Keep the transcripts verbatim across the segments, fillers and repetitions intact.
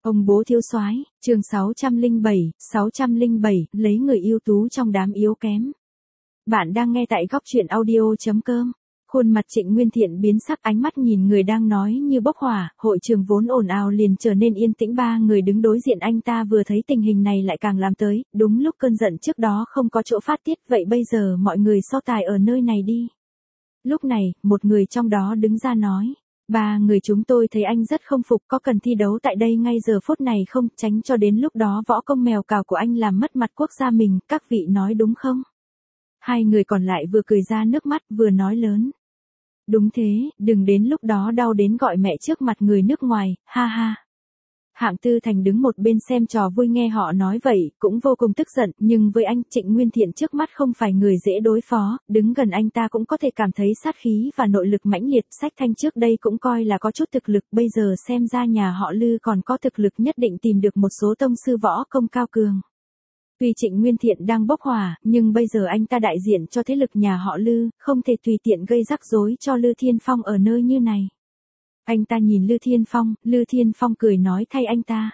Ông bố thiếu soái, chương sáu trăm lẻ bảy, sáu trăm lẻ bảy, lấy người ưu tú trong đám yếu kém. Bạn đang nghe tại góc truyện audio chấm com. Khuôn mặt Trịnh Nguyên Thiện biến sắc, ánh mắt nhìn người đang nói như bốc hỏa, hội trường vốn ồn ào liền trở nên yên tĩnh. Ba người đứng đối diện anh ta vừa thấy tình hình này lại càng làm tới, đúng lúc cơn giận trước đó không có chỗ phát tiết, vậy bây giờ mọi người so tài ở nơi này đi. Lúc này, một người trong đó đứng ra nói. Ba người chúng tôi thấy anh rất không phục, có cần thi đấu tại đây ngay giờ phút này không, tránh cho đến lúc đó võ công mèo cào của anh làm mất mặt quốc gia mình, các vị nói đúng không? Hai người còn lại vừa cười ra nước mắt vừa nói lớn. Đúng thế, đừng đến lúc đó đau đến gọi mẹ trước mặt người nước ngoài, ha ha. Hạng Tư Thành đứng một bên xem trò vui nghe họ nói vậy, cũng vô cùng tức giận, nhưng với anh Trịnh Nguyên Thiện trước mắt không phải người dễ đối phó, đứng gần anh ta cũng có thể cảm thấy sát khí và nội lực mãnh liệt. Sách Thanh trước đây cũng coi là có chút thực lực, bây giờ xem ra nhà họ Lư còn có thực lực nhất định tìm được một số tông sư võ công cao cường. Tuy Trịnh Nguyên Thiện đang bốc hỏa, nhưng bây giờ anh ta đại diện cho thế lực nhà họ Lư, không thể tùy tiện gây rắc rối cho Lư Thiên Phong ở nơi như này. Anh ta nhìn Lư Thiên Phong, Lư Thiên Phong cười nói thay anh ta.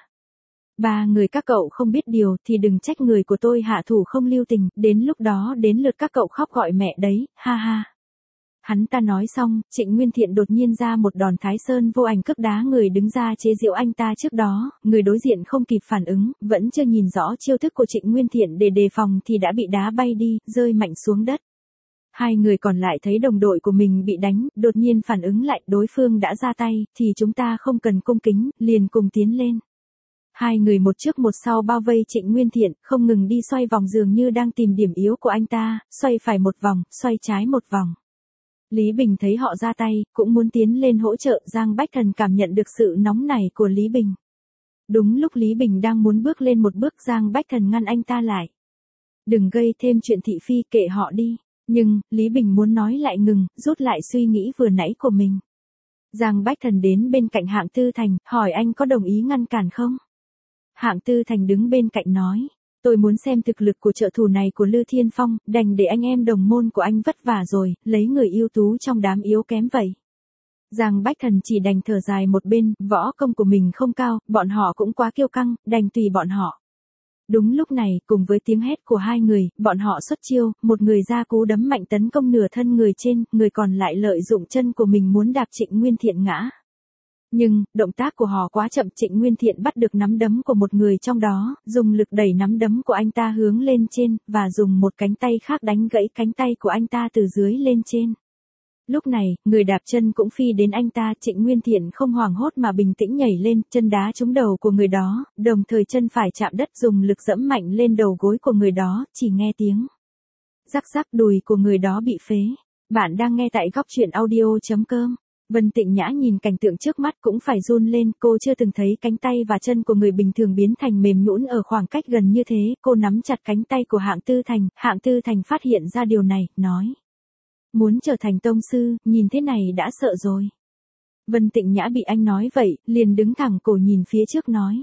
Ba người các cậu không biết điều thì đừng trách người của tôi hạ thủ không lưu tình, đến lúc đó đến lượt các cậu khóc gọi mẹ đấy, ha ha. Hắn ta nói xong, Trịnh Nguyên Thiện đột nhiên ra một đòn Thái Sơn vô ảnh cước đá người đứng ra chế giễu anh ta trước đó, người đối diện không kịp phản ứng, vẫn chưa nhìn rõ chiêu thức của Trịnh Nguyên Thiện để đề phòng thì đã bị đá bay đi, rơi mạnh xuống đất. Hai người còn lại thấy đồng đội của mình bị đánh, đột nhiên phản ứng lại, đối phương đã ra tay, thì chúng ta không cần cung kính, liền cùng tiến lên. Hai người một trước một sau bao vây Trịnh Nguyên Thiện, không ngừng đi xoay vòng dường như đang tìm điểm yếu của anh ta, xoay phải một vòng, xoay trái một vòng. Lý Bình thấy họ ra tay, cũng muốn tiến lên hỗ trợ, Giang Bách Thần cảm nhận được sự nóng nảy của Lý Bình. Đúng lúc Lý Bình đang muốn bước lên một bước, Giang Bách Thần ngăn anh ta lại. Đừng gây thêm chuyện thị phi, kệ họ đi. Nhưng, Lý Bình muốn nói lại ngừng, rút lại suy nghĩ vừa nãy của mình. Giang Bách Thần đến bên cạnh Hạng Tư Thành, hỏi anh có đồng ý ngăn cản không? Hạng Tư Thành đứng bên cạnh nói, tôi muốn xem thực lực của trợ thủ này của Lư Thiên Phong, đành để anh em đồng môn của anh vất vả rồi, lấy người ưu tú trong đám yếu kém vậy. Giang Bách Thần chỉ đành thở dài một bên, võ công của mình không cao, bọn họ cũng quá kiêu căng, đành tùy bọn họ. Đúng lúc này, cùng với tiếng hét của hai người, bọn họ xuất chiêu, một người ra cú đấm mạnh tấn công nửa thân người trên, người còn lại lợi dụng chân của mình muốn đạp Trịnh Nguyên Thiện ngã. Nhưng, động tác của họ quá chậm, Trịnh Nguyên Thiện bắt được nắm đấm của một người trong đó, dùng lực đẩy nắm đấm của anh ta hướng lên trên, và dùng một cánh tay khác đánh gãy cánh tay của anh ta từ dưới lên trên. Lúc này, người đạp chân cũng phi đến anh ta, Trịnh Nguyên Thiện không hoảng hốt mà bình tĩnh nhảy lên, chân đá trúng đầu của người đó, đồng thời chân phải chạm đất dùng lực dẫm mạnh lên đầu gối của người đó, chỉ nghe tiếng rắc rắc, đùi của người đó bị phế. Bạn đang nghe tại góc truyện audio chấm com. Vân Tịnh Nhã nhìn cảnh tượng trước mắt cũng phải run lên, cô chưa từng thấy cánh tay và chân của người bình thường biến thành mềm nhũn ở khoảng cách gần như thế, cô nắm chặt cánh tay của Hạng Tư Thành, Hạng Tư Thành phát hiện ra điều này, nói. Muốn trở thành tông sư, nhìn thế này đã sợ rồi. Vân Tịnh Nhã bị anh nói vậy, liền đứng thẳng cổ nhìn phía trước nói.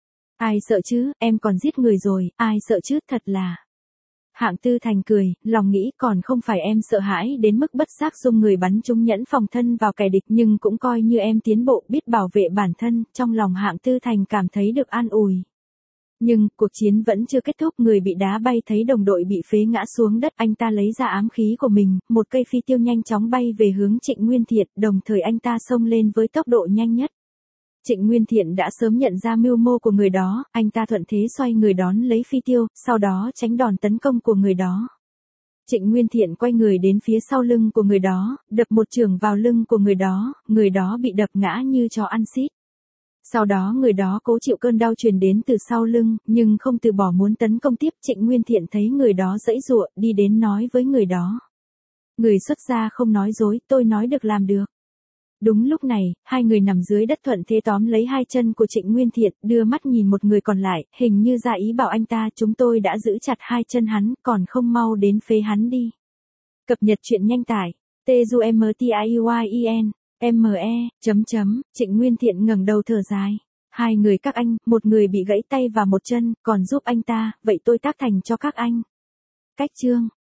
Ai sợ chứ, em còn giết người rồi, ai sợ chứ, thật là. Hạng Tư Thành cười, lòng nghĩ còn không phải em sợ hãi đến mức bất giác dung người bắn trúng nhẫn phòng thân vào kẻ địch, nhưng cũng coi như em tiến bộ biết bảo vệ bản thân, trong lòng Hạng Tư Thành cảm thấy được an ủi. Nhưng, cuộc chiến vẫn chưa kết thúc, người bị đá bay thấy đồng đội bị phế ngã xuống đất, anh ta lấy ra ám khí của mình, một cây phi tiêu nhanh chóng bay về hướng Trịnh Nguyên Thiện, đồng thời anh ta xông lên với tốc độ nhanh nhất. Trịnh Nguyên Thiện đã sớm nhận ra mưu mô của người đó, anh ta thuận thế xoay người đón lấy phi tiêu, sau đó tránh đòn tấn công của người đó. Trịnh Nguyên Thiện quay người đến phía sau lưng của người đó, đập một chưởng vào lưng của người đó, người đó bị đập ngã như chó ăn xít. Sau đó người đó cố chịu cơn đau truyền đến từ sau lưng, nhưng không từ bỏ muốn tấn công tiếp. Trịnh Nguyên Thiện thấy người đó giãy giụa, đi đến nói với người đó. Người xuất gia không nói dối, tôi nói được làm được. Đúng lúc này, hai người nằm dưới đất thuận thế tóm lấy hai chân của Trịnh Nguyên Thiện, đưa mắt nhìn một người còn lại, hình như ra ý bảo anh ta, chúng tôi đã giữ chặt hai chân hắn, còn không mau đến phế hắn đi. Cập nhật truyện nhanh tải. T-U-M-T-I-Y-E-N M-E, chấm chấm, Trịnh Nguyên Thiện ngẩng đầu thở dài. Hai người các anh, một người bị gãy tay và một chân, còn giúp anh ta, vậy tôi tác thành cho các anh. Cách chương.